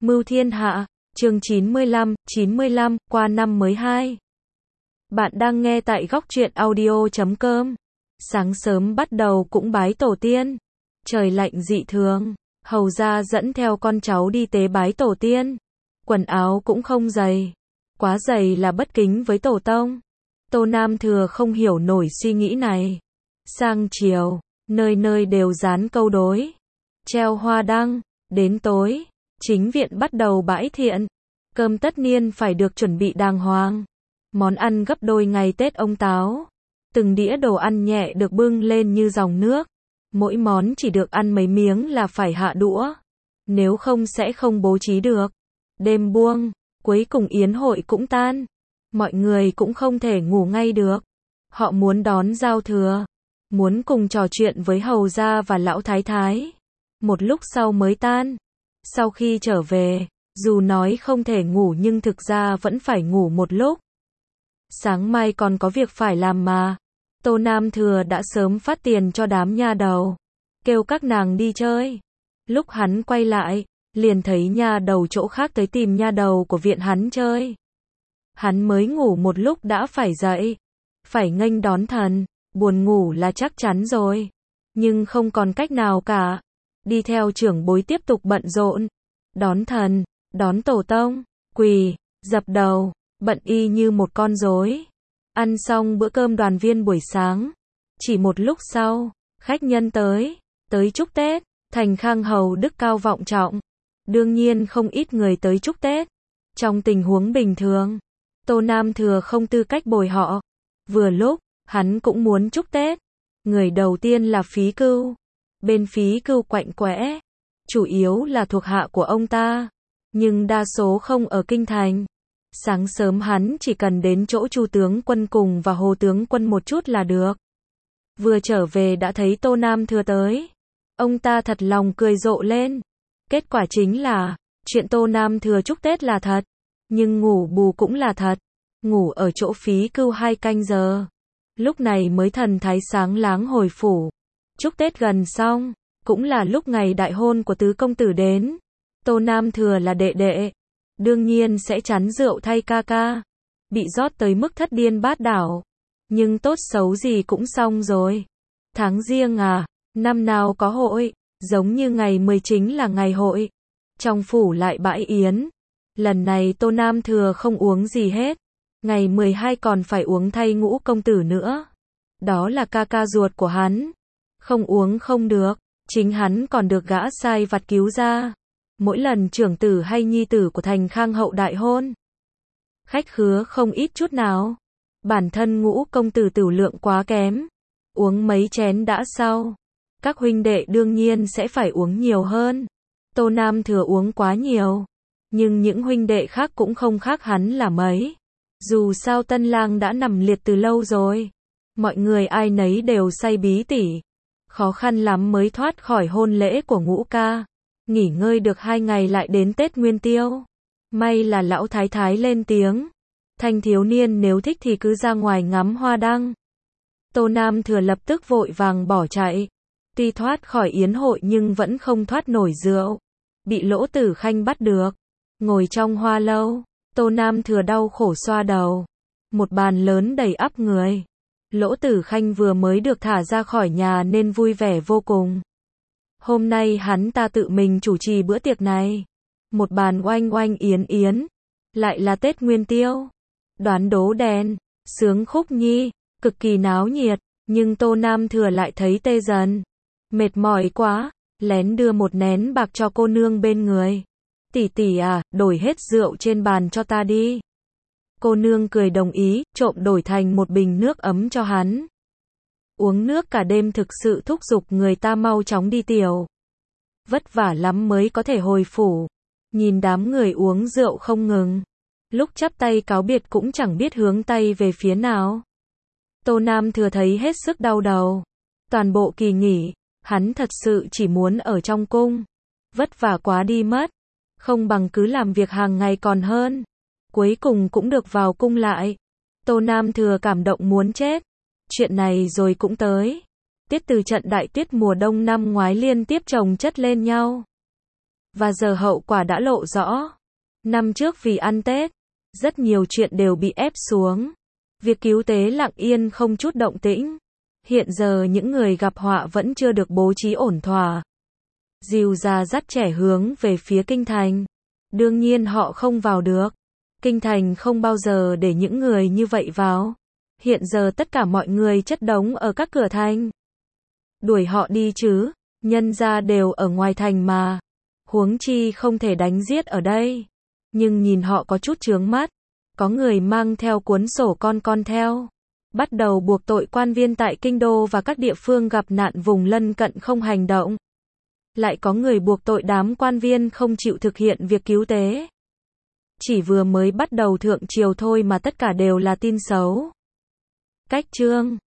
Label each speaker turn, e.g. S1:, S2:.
S1: Mưu thiên hạ, chương 95, qua năm mới 2. Bạn đang nghe tại góc truyện audio.com. Sáng sớm bắt đầu cũng bái tổ tiên. Trời lạnh dị thường, hầu gia dẫn theo con cháu đi tế bái tổ tiên. Quần áo cũng không dày. Quá dày là bất kính với tổ tông. Tô Nam Thừa không hiểu nổi suy nghĩ này. Sang chiều, nơi nơi đều dán câu đối. Treo hoa đăng, đến tối. Chính viện bắt đầu bãi thiện. Cơm tất niên phải được chuẩn bị đàng hoàng. Món ăn gấp đôi ngày Tết ông Táo. Từng đĩa đồ ăn nhẹ được bưng lên như dòng nước. Mỗi món chỉ được ăn mấy miếng là phải hạ đũa. Nếu không sẽ không bố trí được. Đêm buông, cuối cùng yến hội cũng tan. Mọi người cũng không thể ngủ ngay được. Họ muốn đón giao thừa. Muốn cùng trò chuyện với hầu gia và lão thái thái. Một lúc sau mới tan. Sau khi trở về, dù nói không thể ngủ nhưng thực ra vẫn phải ngủ một lúc. Sáng mai còn có việc phải làm mà. Tô Nam Thừa đã sớm phát tiền cho đám nha đầu. Kêu các nàng đi chơi. Lúc hắn quay lại, liền thấy nha đầu chỗ khác tới tìm nha đầu của viện hắn chơi. Hắn mới ngủ một lúc đã phải dậy. Phải nghênh đón thần. Buồn ngủ là chắc chắn rồi. Nhưng không còn cách nào cả. Đi theo trưởng bối tiếp tục bận rộn. Đón thần, đón tổ tông, quỳ, dập đầu, bận y như một con rối. Ăn xong bữa cơm đoàn viên buổi sáng. Chỉ một lúc sau, khách nhân tới chúc Tết. Thành Khang hầu đức cao vọng trọng. Đương nhiên không ít người tới chúc Tết. Trong tình huống bình thường, Tô Nam Thừa không tư cách bồi họ. Vừa lúc, hắn cũng muốn chúc Tết. Người đầu tiên là Phí Cưu. Bên Phí Cưu quạnh quẽ, chủ yếu là thuộc hạ của ông ta, nhưng đa số không ở kinh thành. Sáng sớm hắn chỉ cần đến chỗ Chu tướng quân cùng và Hồ tướng quân một chút là được. Vừa trở về đã thấy Tô Nam Thừa tới. Ông ta thật lòng cười rộ lên. Kết quả chính là, chuyện Tô Nam Thừa chúc Tết là thật, nhưng ngủ bù cũng là thật. Ngủ ở chỗ Phí Cưu 2 canh giờ. Lúc này mới thần thái sáng láng hồi phủ. Chúc Tết gần xong, cũng là lúc ngày đại hôn của tứ công tử đến. Tô Nam Thừa là đệ đệ, đương nhiên sẽ chắn rượu thay ca ca. Bị rót tới mức thất điên bát đảo. Nhưng tốt xấu gì cũng xong rồi. Tháng Giêng à, năm nào có hội, giống như ngày 10 chính là ngày hội. Trong phủ lại bãi yến. Lần này Tô Nam Thừa không uống gì hết. Ngày 12 còn phải uống thay Ngũ công tử nữa. Đó là ca ca ruột của hắn. Không uống không được, chính hắn còn được gã sai vặt cứu ra. Mỗi lần trưởng tử hay nhi tử của Thành Khang hậu đại hôn, khách khứa không ít chút nào. Bản thân Ngũ công tử tửu lượng quá kém, uống mấy chén đã sau. Các huynh đệ đương nhiên sẽ phải uống nhiều hơn. Tô Nam Thừa uống quá nhiều, nhưng những huynh đệ khác cũng không khác hắn là mấy. Dù sao tân lang đã nằm liệt từ lâu rồi. Mọi người ai nấy đều say bí tỉ. Khó khăn lắm mới thoát khỏi hôn lễ của Ngũ ca. Nghỉ ngơi được 2 ngày lại đến Tết Nguyên Tiêu. May là lão thái thái lên tiếng. Thanh thiếu niên nếu thích thì cứ ra ngoài ngắm hoa đăng. Tô Nam Thừa lập tức vội vàng bỏ chạy. Tuy thoát khỏi yến hội nhưng vẫn không thoát nổi rượu. Bị Lỗ Tử Khanh bắt được. Ngồi trong hoa lâu, Tô Nam Thừa đau khổ xoa đầu. Một bàn lớn đầy ắp người. Lỗ Tử Khanh vừa mới được thả ra khỏi nhà nên vui vẻ vô cùng. Hôm nay hắn ta tự mình chủ trì bữa tiệc này. Một bàn oanh oanh yến yến. Lại là Tết Nguyên Tiêu. Đoán đố đèn, sướng khúc nhi, cực kỳ náo nhiệt. Nhưng Tô Nam Thừa lại thấy tê dần. Mệt mỏi quá, lén đưa một nén bạc cho cô nương bên người. Tỷ tỷ à, đổi hết rượu trên bàn cho ta đi. Cô nương cười đồng ý, trộm đổi thành một bình nước ấm cho hắn. Uống nước cả đêm thực sự thúc giục người ta mau chóng đi tiểu. Vất vả lắm mới có thể hồi phủ. Nhìn đám người uống rượu không ngừng. Lúc chắp tay cáo biệt cũng chẳng biết hướng tay về phía nào. Tô Nam Thừa thấy hết sức đau đầu. Toàn bộ kỳ nghỉ, hắn thật sự chỉ muốn ở trong cung. Vất vả quá đi mất. Không bằng cứ làm việc hàng ngày còn hơn. Cuối cùng cũng được vào cung lại. Tô Nam Thừa cảm động muốn chết. Chuyện này rồi cũng tới. Tiết từ trận đại tuyết mùa đông năm ngoái liên tiếp chồng chất lên nhau. Và giờ hậu quả đã lộ rõ. Năm trước vì ăn Tết, rất nhiều chuyện đều bị ép xuống. Việc cứu tế lặng yên không chút động tĩnh. Hiện giờ những người gặp họa vẫn chưa được bố trí ổn thỏa. Dìu già dắt trẻ hướng về phía kinh thành. Đương nhiên họ không vào được. Kinh thành không bao giờ để những người như vậy vào. Hiện giờ tất cả mọi người chất đống ở các cửa thành. Đuổi họ đi chứ, nhân ra đều ở ngoài thành mà. Huống chi không thể đánh giết ở đây. Nhưng nhìn họ có chút chướng mắt. Có người mang theo cuốn sổ con theo. Bắt đầu buộc tội quan viên tại kinh đô và các địa phương gặp nạn vùng lân cận không hành động. Lại có người buộc tội đám quan viên không chịu thực hiện việc cứu tế. Chỉ vừa mới bắt đầu thượng triều thôi mà tất cả đều là tin xấu. Cách chương